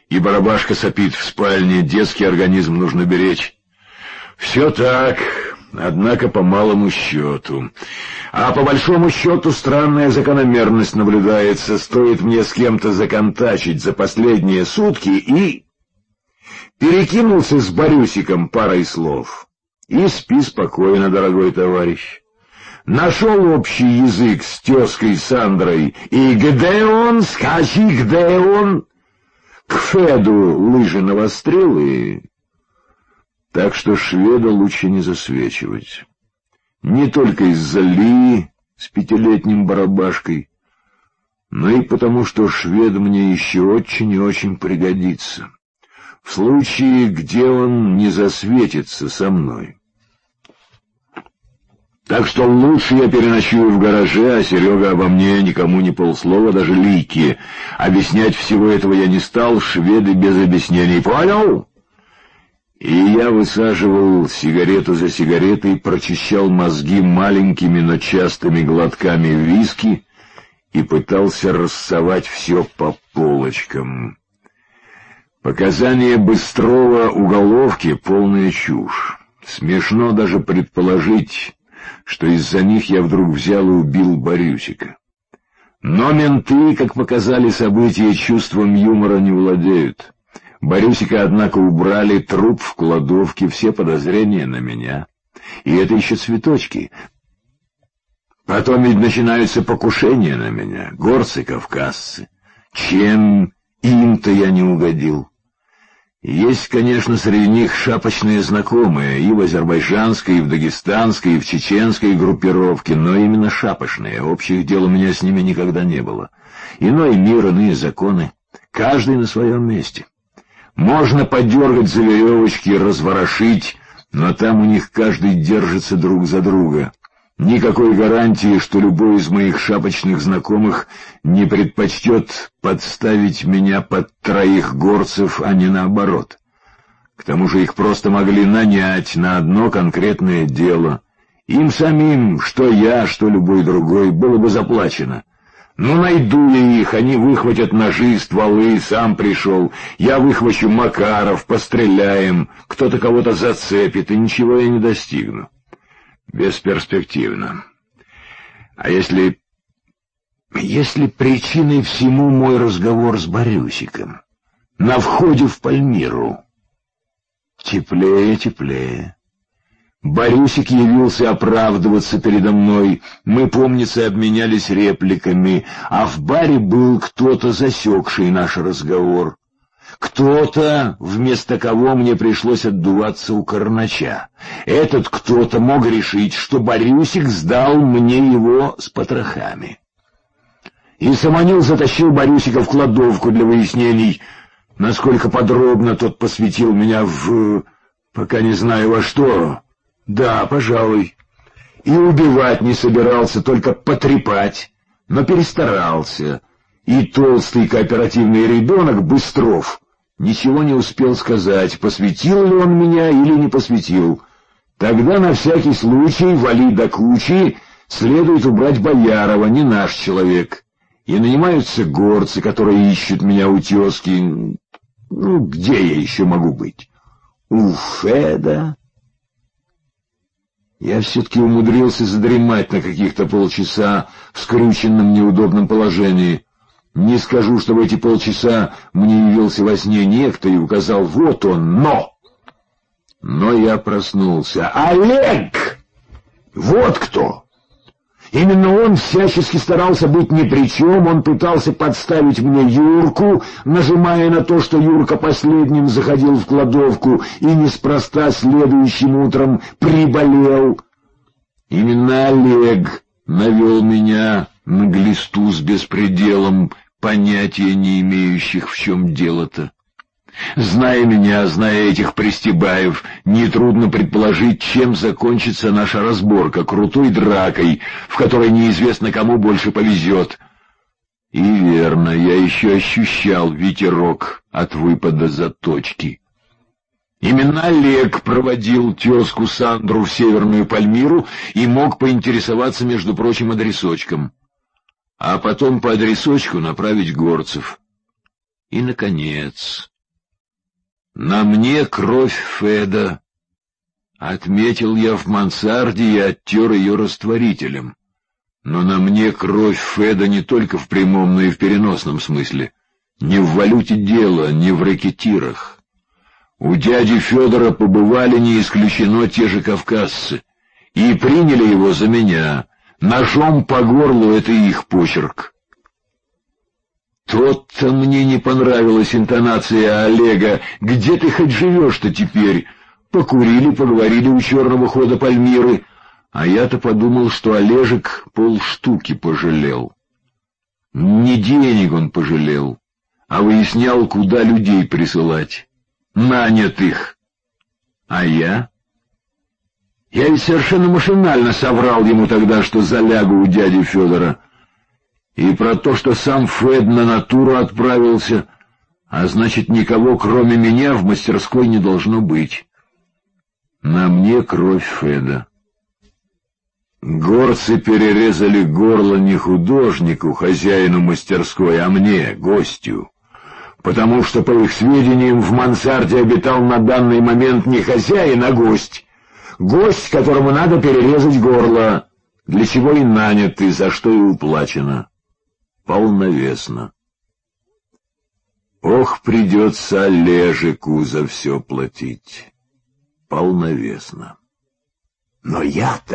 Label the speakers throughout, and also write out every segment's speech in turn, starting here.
Speaker 1: и барабашка сопит в спальне, детский организм нужно беречь. Все так, однако по малому счету. А по большому счету странная закономерность наблюдается. Стоит мне с кем-то законтачить за последние сутки, и перекинулся с Борюсиком парой слов. И спи спокойно, дорогой товарищ. Нашел общий язык с тезкой Сандрой. И где он? Скажи, где он? К Феду лыжи навострил и... Так что шведа лучше не засвечивать. Не только из-за Ли с 5-летним барабашкой, но и потому, что швед мне еще очень и очень пригодится. В случае, где он не засветится со мной. Так что лучше я переночую в гараже, а Серега обо мне никому ни полслова, даже Лике. Объяснять всего этого я не стал, шведы без объяснений. Понял? И я высаживал сигарету за сигаретой, прочищал мозги маленькими, но частыми глотками виски и пытался рассовать все по полочкам. Показания Быстрова уголовки — полная чушь. Смешно даже предположить, что из-за них я вдруг взял и убил Борюсика. Но менты, как показали события, чувством юмора не владеют. Борюсика, однако, убрали, труп в кладовке, все подозрения на меня. И это еще цветочки. Потом ведь начинаются покушения на меня, горцы-кавказцы. Чем им-то я не угодил? Есть, конечно, среди них шапочные знакомые, и в азербайджанской, и в дагестанской, и в чеченской группировке, но именно шапочные, общих дел у меня с ними никогда не было. Иной мир, иные законы, каждый на своем месте. Можно подергать за веревочки, разворошить, но там у них каждый держится друг за друга. Никакой гарантии, что любой из моих шапочных знакомых не предпочтет подставить меня под 3 горцев, а не наоборот. К тому же их просто могли нанять на одно конкретное дело. Им самим, что я, что любой другой, было бы заплачено. Ну, найду я их, они выхватят ножи, стволы, сам пришел. Я выхвачу Макаров, постреляем, кто-то кого-то зацепит, и ничего я не достигну. Бесперспективно. А если причиной всему мой разговор с Борюсиком на входе в Пальмиру? Теплее. Борюсик явился оправдываться передо мной. Мы, помнится, обменялись репликами, а в баре был кто-то, засекший наш разговор. Кто-то, вместо кого мне пришлось отдуваться у Карнача. Этот кто-то мог решить, что Борюсик сдал мне его с потрохами. И Саманил затащил Борюсика в кладовку для выяснений. Насколько подробно тот посвятил меня в... пока не знаю во что... Да, пожалуй. И убивать не собирался, только потрепать, но перестарался. И толстый кооперативный ребенок Быстров ничего не успел сказать, посвятил ли он меня или не посвятил. Тогда на всякий случай, вали до кучи, следует убрать Боярова, не наш человек. И нанимаются горцы, которые ищут меня у тезки. Ну, где я еще могу быть? У Феда? Я все-таки умудрился задремать на каких-то полчаса в скрюченном неудобном положении. Не скажу, что в эти полчаса мне явился во сне некто и указал: вот он, но я проснулся. Олег! Вот кто! Именно он всячески старался быть ни при чем, он пытался подставить мне Юрку, нажимая на то, что Юрка последним заходил в кладовку и неспроста следующим утром приболел. Именно Олег навел меня на глисту с беспределом, понятия не имеющих, в чем дело-то. Зная меня, зная этих Пристебаев, нетрудно предположить, чем закончится наша разборка: крутой дракой, в которой неизвестно кому больше повезет. И верно, я еще ощущал ветерок от выпада заточки. Именно Олег проводил тезку Сандру в Северную Пальмиру и мог поинтересоваться, между прочим, адресочком. А потом по адресочку направить горцев. И, наконец, На мне кровь Феда. Отметил я в мансарде и оттер ее растворителем. Но на мне кровь Феда не только в прямом, но и в переносном смысле. Не в валюте дело, не в рэкетирах. У дяди Федора побывали, не исключено, те же кавказцы. И приняли его за меня. Ножом по горлу — это их почерк. Тот-то мне не понравилась интонация Олега. «Где ты хоть живешь-то теперь?» Покурили, поговорили у черного хода Пальмиры. А я-то подумал, что Олежек полштуки пожалел. Не денег он пожалел, а выяснял, куда людей присылать. Нанятых. А я? Я ведь совершенно машинально соврал ему тогда, что залягу у дяди Федора. И про то, что сам Фед на натуру отправился, а значит, никого, кроме меня, в мастерской не должно быть. На мне кровь Феда. Горцы перерезали горло не художнику, хозяину мастерской, а мне, гостю. Потому что, по их сведениям, в мансарде обитал на данный момент не хозяин, а гость. Гость, которому надо перерезать горло, для чего и нанят, и за что и уплачено. Полновесно. Ох, придется Олежику за все платить. Полновесно. Но я-то!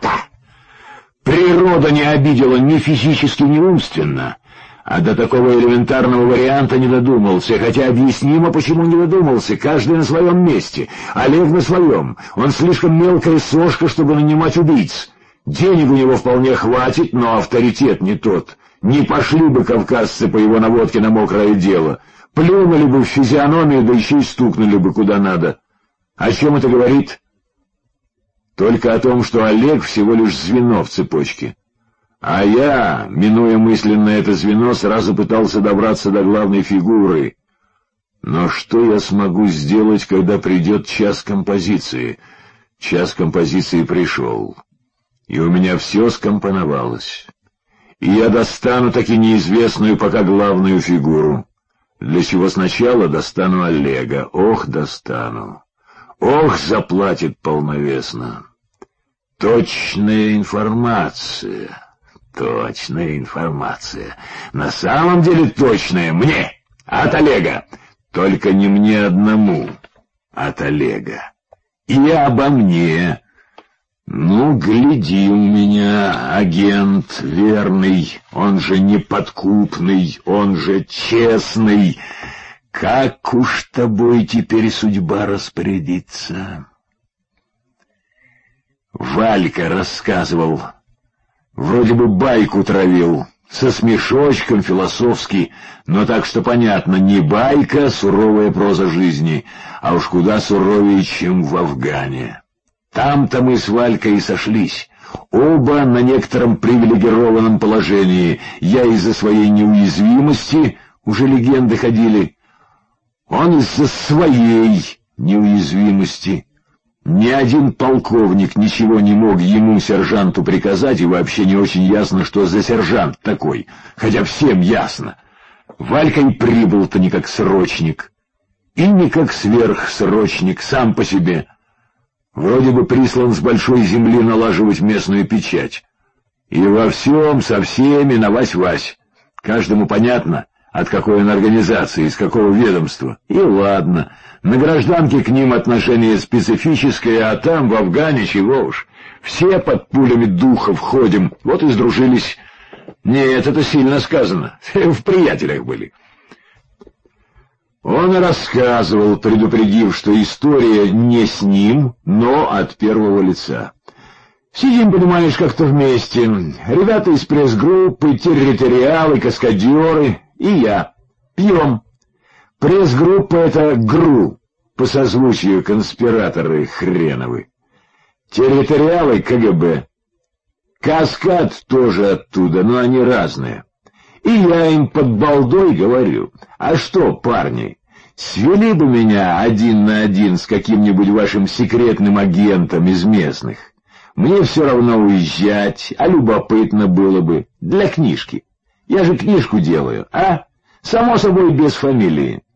Speaker 1: Природа не обидела ни физически, ни умственно. А до такого элементарного варианта не додумался, хотя объяснимо, почему не додумался. Каждый на своем месте, Олег на своем. Он слишком мелкая сошка, чтобы нанимать убийц. Денег у него вполне хватит, но авторитет не тот. Не пошли бы кавказцы по его наводке на мокрое дело. Плюнули бы в физиономию, да еще и стукнули бы куда надо. О чем это говорит? Только о том, что Олег всего лишь звено в цепочке. А я, минуя мысленно это звено, сразу пытался добраться до главной фигуры. Но что я смогу сделать, когда придет час композиции? Час композиции пришел, и у меня все скомпоновалось. И я достану таки неизвестную пока главную фигуру. Для чего сначала достану Олега. Ох, достану. Ох, заплатит полновесно. Точная информация. Точная информация. На самом деле точная. Мне. От Олега. Только не мне одному. От Олега. И обо мне. Ну, гляди у меня, агент верный, он же неподкупный, он же честный. Как уж тобой теперь судьба распорядится? Валька рассказывал, вроде бы байку травил, со смешочком философски, но так что понятно, не байка, а суровая проза жизни, а уж куда суровее, чем в Афгане. Там-то мы с Валькой и сошлись. Оба на некотором привилегированном положении. Я из-за своей неуязвимости, уже легенды ходили. Он из-за своей неуязвимости. Ни один полковник ничего не мог ему, сержанту, приказать, и вообще не очень ясно, что за сержант такой, хотя всем ясно. Валька и прибыл-то не как срочник, и не как сверхсрочник, сам по себе. Вроде бы прислан с большой земли налаживать местную печать. И во всем, со всеми, на вась-вась. Каждому понятно, от какой он организации, из какого ведомства. И ладно, на гражданке к ним отношение специфическое, а там, в Афгане, чего уж. Все под пулями духов ходим, вот и сдружились. Нет, это сильно сказано, в приятелях были. Он рассказывал, предупредив, что история не с ним, но от первого лица. Сидим, понимаешь, как-то вместе. Ребята из пресс-группы, территориалы, каскадеры и я. Пьем. Пресс-группа — это ГРУ, по созвучию конспираторы хреновы. Территориалы — КГБ. Каскад тоже оттуда, но они разные. И я им под балдой говорю: а что, парни, свели бы меня один на один с каким-нибудь вашим секретным агентом из местных? Мне все равно уезжать, а любопытно было бы. Для книжки. Я же книжку делаю, а? Само собой, без фамилии.